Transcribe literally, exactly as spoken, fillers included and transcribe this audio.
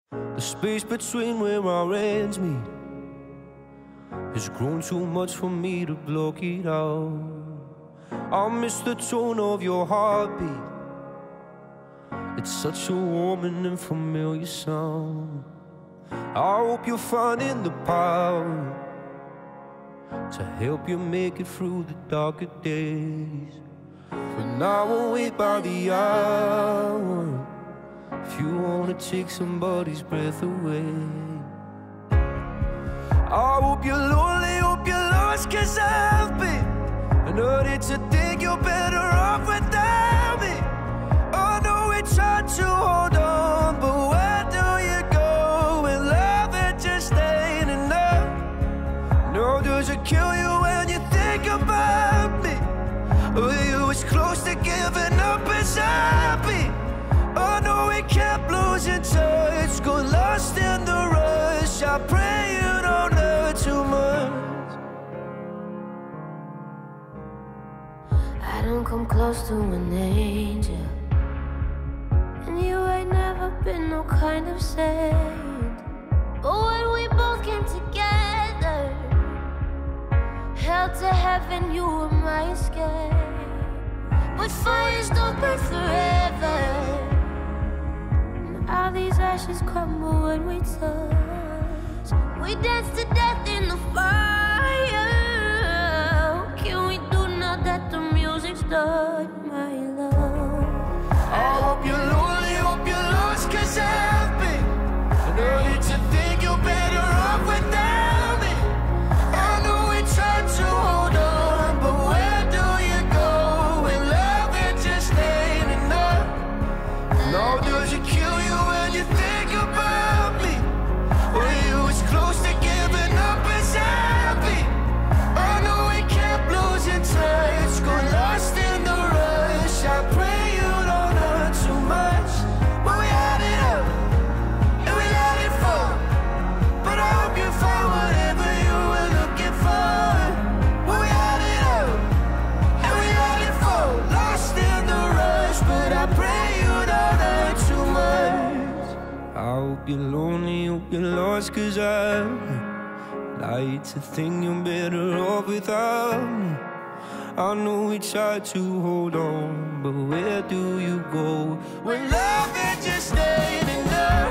The space between where our ends meet has grown too much for me to block it out. I miss the tone of your heartbeat. It's such a warm and familiar sound. I hope you're finding the power to help you make it through the darker days. But now we'll wait by the hour if you wanna take somebody's breath away. I hope you're lonely, hope you're lost, cause I've been. I know that you think you're better off without me. I know we tried to hold on, but where do you go when love it just ain't enough? No, does it kill you when you think about me? Were you as close to giving up as I've been? I know we kept losing touch, got lost in the rush. I pray you don't hurt too much. I don't come close to an angel, and you ain't never been no kind of saint. But when we both came together, held to heaven, you were my escape. But fires don't burn forever, and all these ashes crumble when we touch. We dance to death in the fire. What can we do now that the music's done, my love? I hope you're lonely, hope you're lost, cause I've been. I know that you think you're better off without me. I know we tried to hold on, but where do you go when love it just ain't enough? No, does it kill you when you think about me? Were you as close to giving up as I've been? I know we kept losing touch, got lost in the rush. I pray you don't hurt too much. But we had it up, and we let it fall. But I hope you find whatever you were looking for. But we had it up, and we let it fall. Lost in the rush, but I pray you don't hurt too much. I hope you're lonely, hope you're lost, cause I like to think you're better off without me. I know we try to hold on, but where do you go when love it just ain't enough?